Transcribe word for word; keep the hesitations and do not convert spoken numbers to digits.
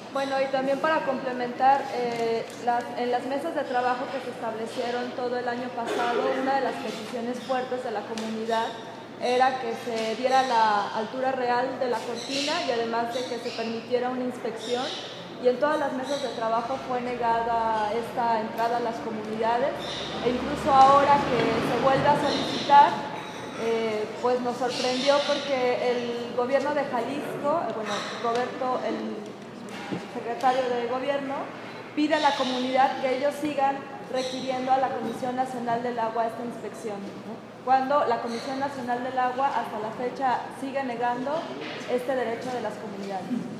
Bueno, y también para complementar, eh, las, en las mesas de trabajo que se establecieron todo el año pasado, una de las peticiones fuertes de la comunidad era que se diera la altura real de la cortina y además de que se permitiera una inspección. Y en todas las mesas de trabajo fue negada esta entrada a las comunidades, e incluso ahora que se vuelve a solicitar, eh, pues nos sorprendió porque el gobierno de Jalisco, eh, bueno, Roberto, el secretario de Gobierno, pide a la comunidad que ellos sigan requiriendo a la Comisión Nacional del Agua esta inspección, ¿no? Cuando la Comisión Nacional del Agua hasta la fecha sigue negando este derecho de las comunidades.